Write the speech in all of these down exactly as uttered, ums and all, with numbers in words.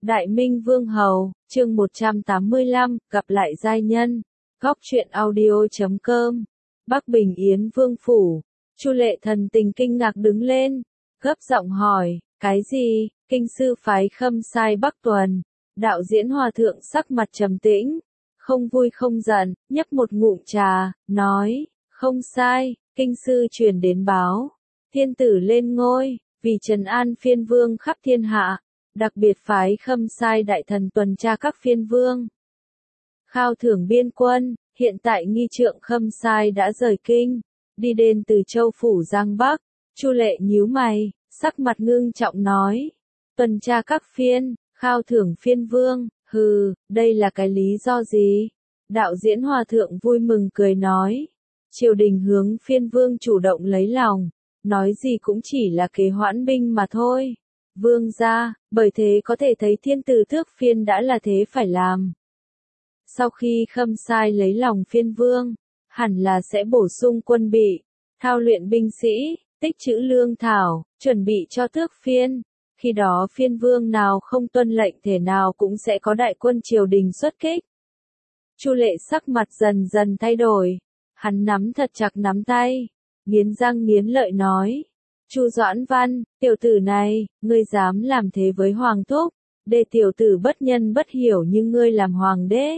Đại Minh Vương Hầu, chương một trăm tám mươi lăm, gặp lại giai nhân. Góc truyện audio chấm com. Bắc Bình Yến Vương Phủ. Chu Lệ thần tình kinh ngạc đứng lên, gấp giọng hỏi, cái gì? Kinh sư phái Khâm Sai Bắc Tuần. Đạo diễn hòa thượng sắc mặt trầm tĩnh, không vui không giận, nhấp một ngụm trà, nói, không sai, kinh sư truyền đến báo. Thiên tử lên ngôi, vì trấn an phiên vương khắp thiên hạ, đặc biệt phái Khâm Sai đại thần tuần tra các phiên vương. Khao thưởng biên quân, hiện tại nghi trượng Khâm Sai đã rời kinh, đi đến từ châu phủ Giang Bắc. Chu Lệ nhíu mày, sắc mặt ngưng trọng nói, tuần tra các phiên, khao thưởng phiên vương, hừ, đây là cái lý do gì? Đạo diễn hòa thượng vui mừng cười nói, triều đình hướng phiên vương chủ động lấy lòng, nói gì cũng chỉ là kế hoãn binh mà thôi. Vương gia, bởi thế có thể thấy thiên tử thước phiên đã là thế phải làm. Sau khi Khâm Sai lấy lòng phiên vương, hẳn là sẽ bổ sung quân bị, thao luyện binh sĩ, tích trữ lương thảo, chuẩn bị cho thước phiên. Khi đó phiên vương nào không tuân lệnh thể nào cũng sẽ có đại quân triều đình xuất kích. Chu Lệ sắc mặt dần dần thay đổi, hắn nắm thật chặt nắm tay, nghiến răng nghiến lợi nói, Chu Doãn Văn, tiểu tử này, ngươi dám làm thế với hoàng thúc, để tiểu tử bất nhân bất hiểu như ngươi làm hoàng đế.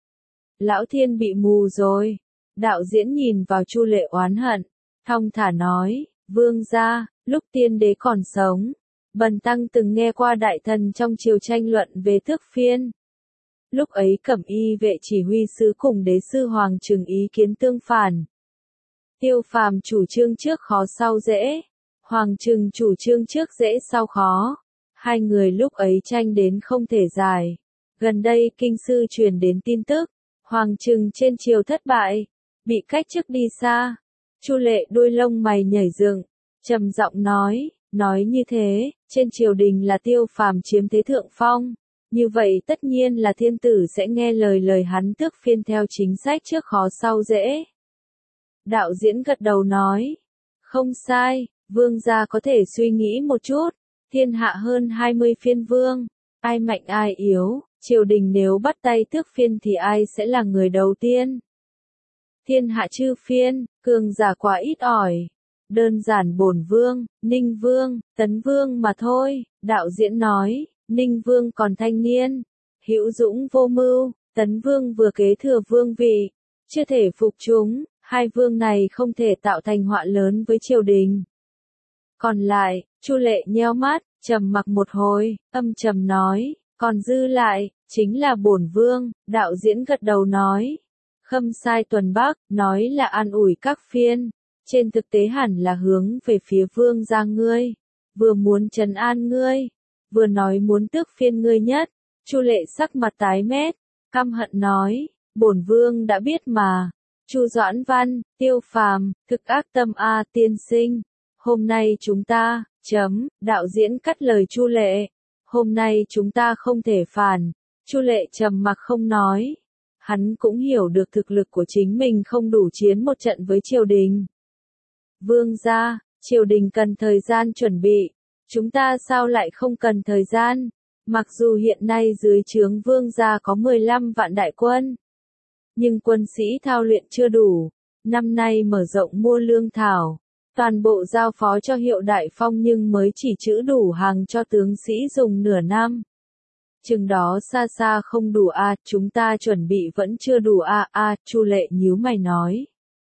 Lão thiên bị mù rồi. Đạo diễn nhìn vào Chu Lệ oán hận, thong thả nói, vương gia, lúc tiên đế còn sống, bần tăng từng nghe qua đại thần trong triều tranh luận về thước phiên. Lúc ấy Cẩm Y vệ chỉ huy sứ cùng đế sư Hoàng Trừng ý kiến tương phản. Tiêu Phàm chủ trương trước khó sau dễ, Hoàng Trừng chủ trương trước dễ sau khó. Hai người lúc ấy tranh đến không thể giải. Gần đây kinh sư truyền đến tin tức, Hoàng Trừng trên triều thất bại, bị cách chức đi xa. Chu Lệ đuôi lông mày nhảy dựng, trầm giọng nói, nói như thế, trên triều đình là Tiêu Phàm chiếm thế thượng phong, như vậy tất nhiên là thiên tử sẽ nghe lời lời hắn tước phiên theo chính sách trước khó sau dễ. Đạo diễn gật đầu nói, không sai, vương gia có thể suy nghĩ một chút, thiên hạ hơn hai mươi phiên vương, ai mạnh ai yếu, triều đình nếu bắt tay tước phiên thì ai sẽ là người đầu tiên? Thiên hạ chư phiên, cường giả quá ít ỏi, đơn giản bổn vương, Ninh vương, Tấn vương mà thôi. Đạo diễn nói, Ninh vương còn thanh niên, hữu dũng vô mưu, Tấn vương vừa kế thừa vương vị, chưa thể phục chúng, hai vương này không thể tạo thành họa lớn với triều đình. Còn lại, Chu Lệ nheo mắt, trầm mặc một hồi, âm trầm nói, còn dư lại, chính là bổn vương. Đạo diễn gật đầu nói, Khâm Sai tuần Bắc, nói là an ủi các phiên, trên thực tế hẳn là hướng về phía vương gia ngươi, vừa muốn trấn an ngươi, vừa nói muốn tước phiên ngươi nhất. Chu Lệ sắc mặt tái mét, căm hận nói, bổn vương đã biết mà. Chu Doãn Văn, Tiêu Phàm, thực ác tâm a tiên sinh. Hôm nay chúng ta, chấm, đạo diễn cắt lời Chu Lệ. Hôm nay chúng ta không thể phản. Chu Lệ trầm mặc không nói. Hắn cũng hiểu được thực lực của chính mình không đủ chiến một trận với triều đình. Vương gia, triều đình cần thời gian chuẩn bị. Chúng ta sao lại không cần thời gian? Mặc dù hiện nay dưới trướng vương gia có mười lăm vạn đại quân, nhưng quân sĩ thao luyện chưa đủ. Năm nay mở rộng mua lương thảo, toàn bộ giao phó cho Hiệu Đại Phong nhưng mới chỉ trữ đủ hàng cho tướng sĩ dùng nửa năm. Chừng đó xa xa không đủ a, à, chúng ta chuẩn bị vẫn chưa đủ a à, a, à, Chu Lệ nhíu mày nói.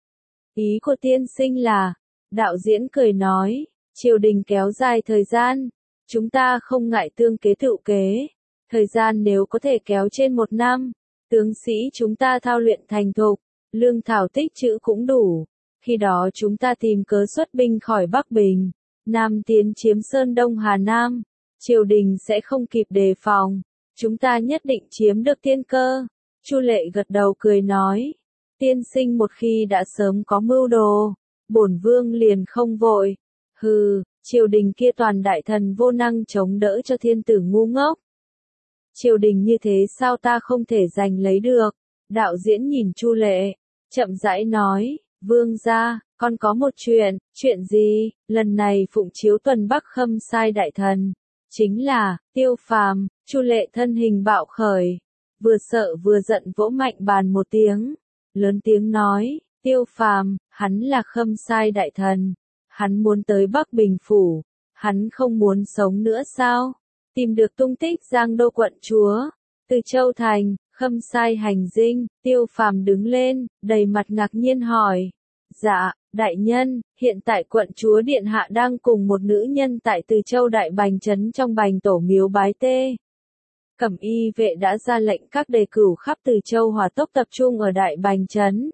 Ý của tiên sinh là, đạo diễn cười nói, triều đình kéo dài thời gian, chúng ta không ngại tương kế tự kế, thời gian nếu có thể kéo trên một năm, tướng sĩ chúng ta thao luyện thành thục, lương thảo tích trữ cũng đủ, khi đó chúng ta tìm cớ xuất binh khỏi Bắc Bình, Nam tiến chiếm Sơn Đông Hà Nam, triều đình sẽ không kịp đề phòng, chúng ta nhất định chiếm được tiên cơ. Chu Lệ gật đầu cười nói, tiên sinh một khi đã sớm có mưu đồ, bổn vương liền không vội. Hừ, triều đình kia toàn đại thần vô năng chống đỡ cho thiên tử ngu ngốc. Triều đình như thế sao ta không thể giành lấy được? Đạo diễn nhìn Chu Lệ, chậm rãi nói, vương gia, con có một chuyện. Chuyện gì? Lần này phụng chiếu tuần Bắc Khâm Sai đại thần, chính là Tiêu Phàm. Chu Lệ thân hình bạo khởi, vừa sợ vừa giận vỗ mạnh bàn một tiếng, lớn tiếng nói, Tiêu Phàm, hắn là Khâm Sai đại thần, hắn muốn tới Bắc Bình phủ, hắn không muốn sống nữa sao? Tìm được tung tích Giang Đô quận chúa, Từ Châu thành, Khâm Sai hành dinh. Tiêu Phàm đứng lên, đầy mặt ngạc nhiên hỏi, dạ, đại nhân, hiện tại quận chúa điện hạ đang cùng một nữ nhân tại Từ Châu Đại Bành trấn trong Bành Tổ miếu bái tê. Cẩm y vệ đã ra lệnh các đề cửu khắp Từ Châu hỏa tốc tập trung ở Đại Bành trấn.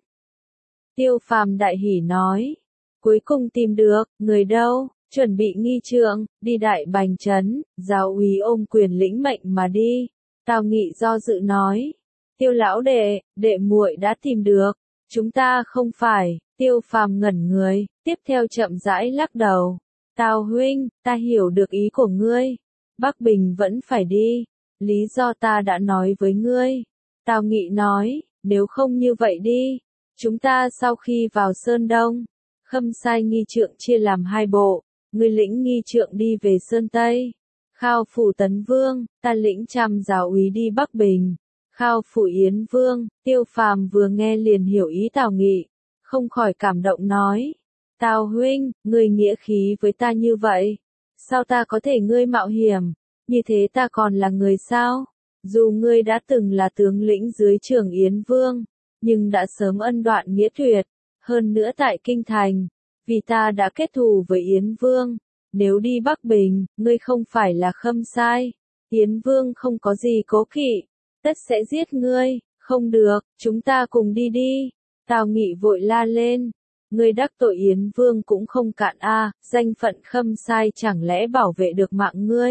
Tiêu Phàm đại hỉ nói, cuối cùng tìm được, người đâu, chuẩn bị nghi trượng, đi Đại Bành trấn, giáo úy ôm quyền lĩnh mệnh mà đi. Tào Nghị do dự nói, Tiêu lão đệ, đệ muội đã tìm được, chúng ta không phải. Tiêu Phàm ngẩn người, tiếp theo chậm rãi lắc đầu. Tào huynh, ta hiểu được ý của ngươi. Bắc Bình vẫn phải đi. Lý do ta đã nói với ngươi. Tào Nghị nói, nếu không như vậy đi. Chúng ta sau khi vào Sơn Đông, Khâm Sai nghi trượng chia làm hai bộ. Ngươi lĩnh nghi trượng đi về Sơn Tây. Khao phủ Tấn Vương, ta lĩnh trăm giáo úy đi Bắc Bình. Khao phủ Yến Vương. Tiêu Phàm vừa nghe liền hiểu ý Tào Nghị, không khỏi cảm động nói, Tào huynh, ngươi nghĩa khí với ta như vậy, sao ta có thể ngươi mạo hiểm, như thế ta còn là người sao? Dù ngươi đã từng là tướng lĩnh dưới trướng Yến Vương, nhưng đã sớm ân đoạn nghĩa tuyệt, hơn nữa tại Kinh Thành, vì ta đã kết thù với Yến Vương, nếu đi Bắc Bình, ngươi không phải là Khâm Sai, Yến Vương không có gì cố kỵ, tất sẽ giết ngươi, không được, chúng ta cùng đi đi. Tào Nghị vội la lên, ngươi đắc tội Yến Vương cũng không cạn a, danh phận Khâm Sai chẳng lẽ bảo vệ được mạng ngươi?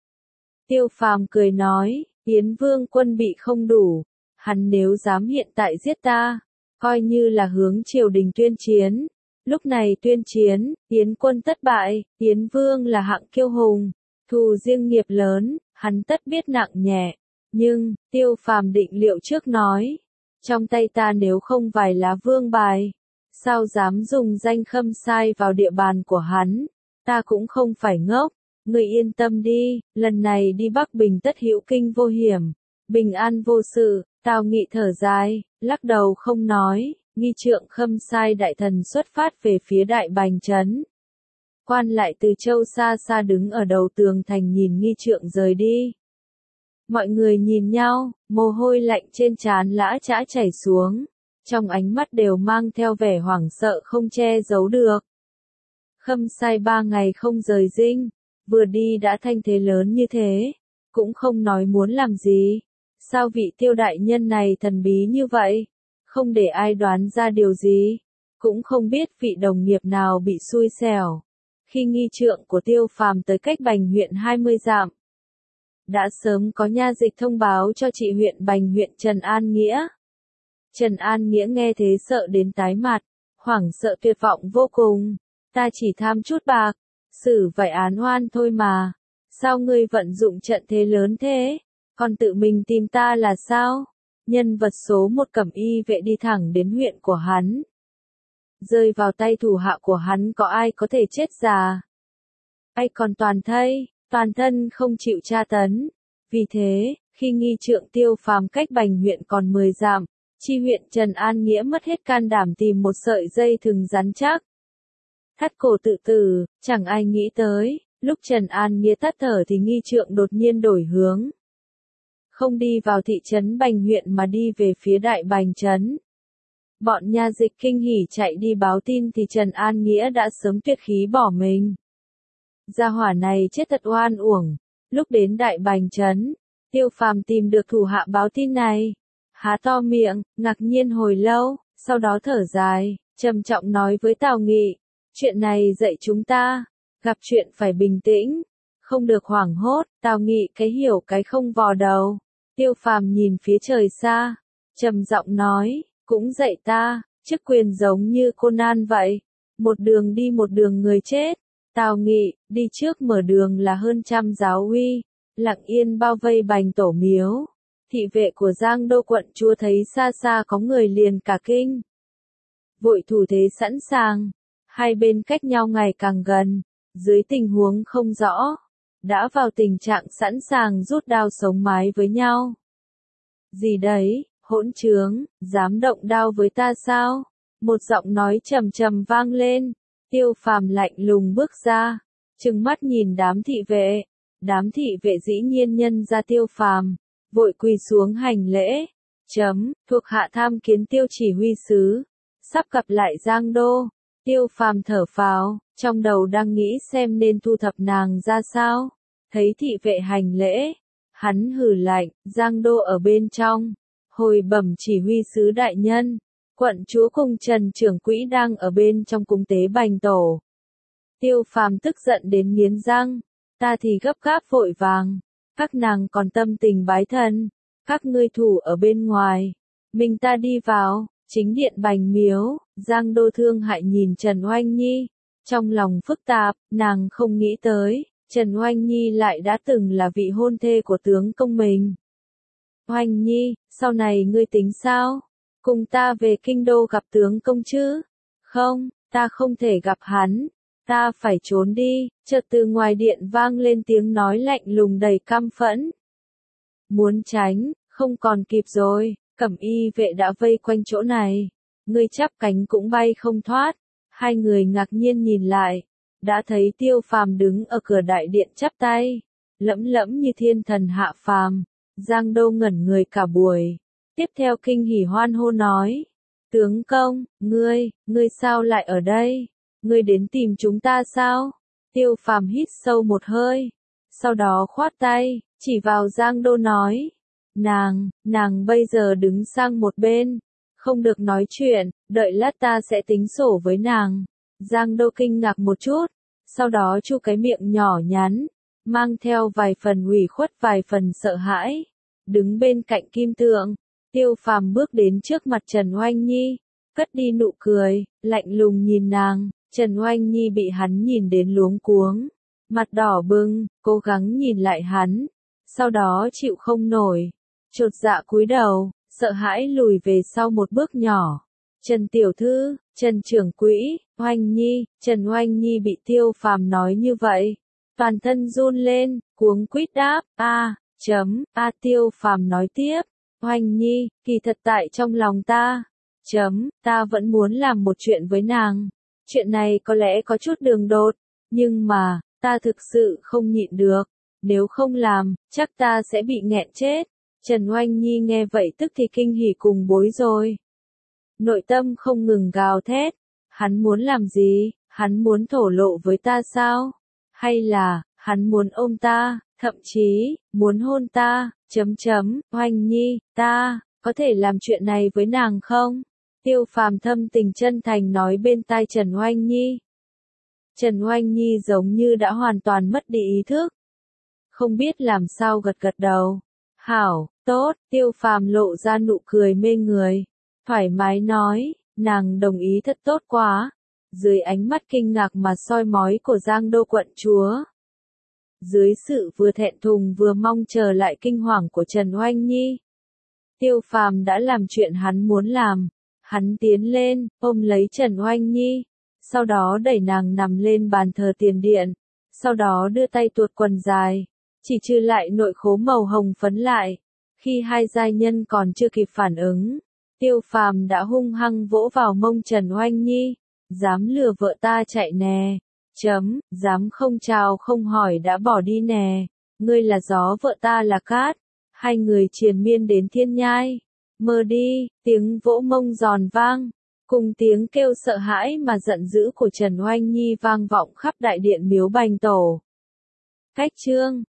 Tiêu Phàm cười nói, Yến Vương quân bị không đủ, hắn nếu dám hiện tại giết ta, coi như là hướng triều đình tuyên chiến. Lúc này tuyên chiến, Yến quân tất bại, Yến Vương là hạng kiêu hùng, thù riêng nghiệp lớn, hắn tất biết nặng nhẹ. Nhưng, Tiêu Phàm định liệu trước nói, trong tay ta nếu không vài lá vương bài, sao dám dùng danh Khâm Sai vào địa bàn của hắn, ta cũng không phải ngốc, ngươi yên tâm đi, lần này đi Bắc Bình tất hữu kinh vô hiểm, bình an vô sự. Tào Nghị thở dài, lắc đầu không nói, nghi trượng Khâm Sai đại thần xuất phát về phía Đại Bành trấn. Quan lại Từ Châu xa xa đứng ở đầu tường thành nhìn nghi trượng rời đi. Mọi người nhìn nhau, mồ hôi lạnh trên trán lã chã chảy xuống, trong ánh mắt đều mang theo vẻ hoảng sợ không che giấu được. Khâm Sai ba ngày không rời dinh, vừa đi đã thanh thế lớn như thế, cũng không nói muốn làm gì. Sao vị Tiêu đại nhân này thần bí như vậy, không để ai đoán ra điều gì, cũng không biết vị đồng nghiệp nào bị xui xẻo. Khi nghi trượng của Tiêu Phàm tới cách Bành huyện hai mươi dặm, đã sớm có nha dịch thông báo cho chị huyện Bành huyện Trần An Nghĩa. Trần An Nghĩa nghe thế sợ đến tái mặt, hoảng sợ tuyệt vọng vô cùng. Ta chỉ tham chút bạc, xử vài án oan thôi mà. Sao ngươi vận dụng trận thế lớn thế, còn tự mình tìm ta là sao? Nhân vật số một Cẩm y vệ đi thẳng đến huyện của hắn. Rơi vào tay thủ hạ của hắn có ai có thể chết già? Ai còn toàn thây, toàn thân không chịu tra tấn. Vì thế, khi nghi trượng Tiêu Phàm cách Bành huyện còn mười dặm, chi huyện Trần An Nghĩa mất hết can đảm tìm một sợi dây thừng rắn chắc. Thắt cổ tự tử, chẳng ai nghĩ tới, lúc Trần An Nghĩa tắt thở thì nghi trượng đột nhiên đổi hướng. Không đi vào thị trấn Bành huyện mà đi về phía Đại Bành trấn. Bọn nha dịch kinh hỉ chạy đi báo tin thì Trần An Nghĩa đã sớm tuyệt khí bỏ mình. Gia hỏa này chết thật oan uổng. Lúc đến Đại Bành trấn, Tiêu Phàm tìm được thủ hạ báo tin này, há to miệng, ngạc nhiên hồi lâu, sau đó thở dài, trầm trọng nói với Tào Nghị, chuyện này dạy chúng ta, gặp chuyện phải bình tĩnh, không được hoảng hốt. Tào Nghị cái hiểu cái không vò đầu. Tiêu Phàm nhìn phía trời xa, trầm giọng nói, cũng dạy ta, chức quyền giống như Conan vậy, một đường đi một đường người chết. Tào Nghị, đi trước mở đường là hơn trăm giáo uy, lặng yên bao vây Bành Tổ miếu. Thị vệ của Giang Đô quận chúa thấy xa xa có người liền cả kinh. Vội thủ thế sẵn sàng, hai bên cách nhau ngày càng gần, dưới tình huống không rõ, đã vào tình trạng sẵn sàng rút đao sống mái với nhau. Gì đấy, hỗn trướng, dám động đao với ta sao? Một giọng nói trầm trầm vang lên, Tiêu Phàm lạnh lùng bước ra, trừng mắt nhìn đám thị vệ. Đám thị vệ dĩ nhiên nhân ra Tiêu Phàm, vội quỳ xuống hành lễ. Chấm, thuộc hạ tham kiến Tiêu chỉ huy sứ, sắp gặp lại Giang Đô. Tiêu Phàm thở phào, trong đầu đang nghĩ xem nên thu thập nàng ra sao. Thấy thị vệ hành lễ, hắn hừ lạnh, Giang Đô ở bên trong. Hồi bẩm chỉ huy sứ đại nhân, quận chúa cùng Trần trưởng quỹ đang ở bên trong cung tế bành tổ. Tiêu Phàm tức giận đến nghiến răng, ta thì gấp gáp vội vàng, các nàng còn tâm tình bái thân, các ngươi thủ ở bên ngoài, mình ta đi vào. Chính điện bành miếu, Giang Đô thương hại nhìn Trần Oanh Nhi, trong lòng phức tạp, nàng không nghĩ tới, Trần Oanh Nhi lại đã từng là vị hôn thê của tướng công mình. Oanh Nhi, sau này ngươi tính sao? Cùng ta về kinh đô gặp tướng công chứ? Không, ta không thể gặp hắn, ta phải trốn đi. Chợt từ ngoài điện vang lên tiếng nói lạnh lùng đầy căm phẫn. Muốn tránh, không còn kịp rồi. Cẩm y vệ đã vây quanh chỗ này, ngươi chắp cánh cũng bay không thoát. Hai người ngạc nhiên nhìn lại, đã thấy Tiêu Phàm đứng ở cửa đại điện chắp tay, lẫm lẫm như thiên thần hạ phàm. Giang Đô ngẩn người cả buổi, tiếp theo kinh hỉ hoan hô nói, tướng công, ngươi, ngươi sao lại ở đây? Ngươi đến tìm chúng ta sao? Tiêu Phàm hít sâu một hơi, sau đó khoát tay, chỉ vào Giang Đô nói. Nàng, nàng bây giờ đứng sang một bên, không được nói chuyện, đợi lát ta sẽ tính sổ với nàng. Giang Đô kinh ngạc một chút, sau đó chu cái miệng nhỏ nhắn, mang theo vài phần ủy khuất vài phần sợ hãi, đứng bên cạnh kim tượng. Tiêu Phàm bước đến trước mặt Trần Oanh Nhi, cất đi nụ cười, lạnh lùng nhìn nàng. Trần Oanh Nhi bị hắn nhìn đến luống cuống, mặt đỏ bừng, cố gắng nhìn lại hắn, sau đó chịu không nổi. Chột dạ cúi đầu, sợ hãi lùi về sau một bước nhỏ. Trần tiểu thư, Trần trưởng quỹ, Oanh Nhi, Trần Oanh Nhi bị Tiêu Phàm nói như vậy, toàn thân run lên, cuống quýt đáp, a, chấm, a Tiêu Phàm nói tiếp, Oanh Nhi, kỳ thật tại trong lòng ta, chấm, ta vẫn muốn làm một chuyện với nàng. Chuyện này có lẽ có chút đường đột, nhưng mà, ta thực sự không nhịn được, nếu không làm, chắc ta sẽ bị nghẹn chết. Trần Oanh Nhi nghe vậy tức thì kinh hỉ cùng bối rồi. Nội tâm không ngừng gào thét, hắn muốn làm gì, hắn muốn thổ lộ với ta sao? Hay là, hắn muốn ôm ta, thậm chí, muốn hôn ta, chấm chấm, Oanh Nhi, ta, có thể làm chuyện này với nàng không? Tiêu Phàm thâm tình chân thành nói bên tai Trần Oanh Nhi. Trần Oanh Nhi giống như đã hoàn toàn mất đi ý thức. Không biết làm sao gật gật đầu. Hảo, tốt, Tiêu Phàm lộ ra nụ cười mê người, thoải mái nói, nàng đồng ý thật tốt quá. Dưới ánh mắt kinh ngạc mà soi mói của Giang Đô quận chúa, dưới sự vừa thẹn thùng vừa mong chờ lại kinh hoàng của Trần Oanh Nhi, Tiêu Phàm đã làm chuyện hắn muốn làm. Hắn tiến lên, ôm lấy Trần Oanh Nhi, sau đó đẩy nàng nằm lên bàn thờ tiền điện, sau đó đưa tay tuột quần dài, chỉ trừ lại nội khố màu hồng phấn lại. Khi hai giai nhân còn chưa kịp phản ứng, Tiêu Phàm đã hung hăng vỗ vào mông Trần Oanh Nhi, dám lừa vợ ta chạy nè, chấm, dám không chào không hỏi đã bỏ đi nè, ngươi là gió vợ ta là cát. Hai người triền miên đến thiên nhai. Mơ đi, tiếng vỗ mông giòn vang, cùng tiếng kêu sợ hãi mà giận dữ của Trần Oanh Nhi vang vọng khắp đại điện miếu bành tổ. Cách chương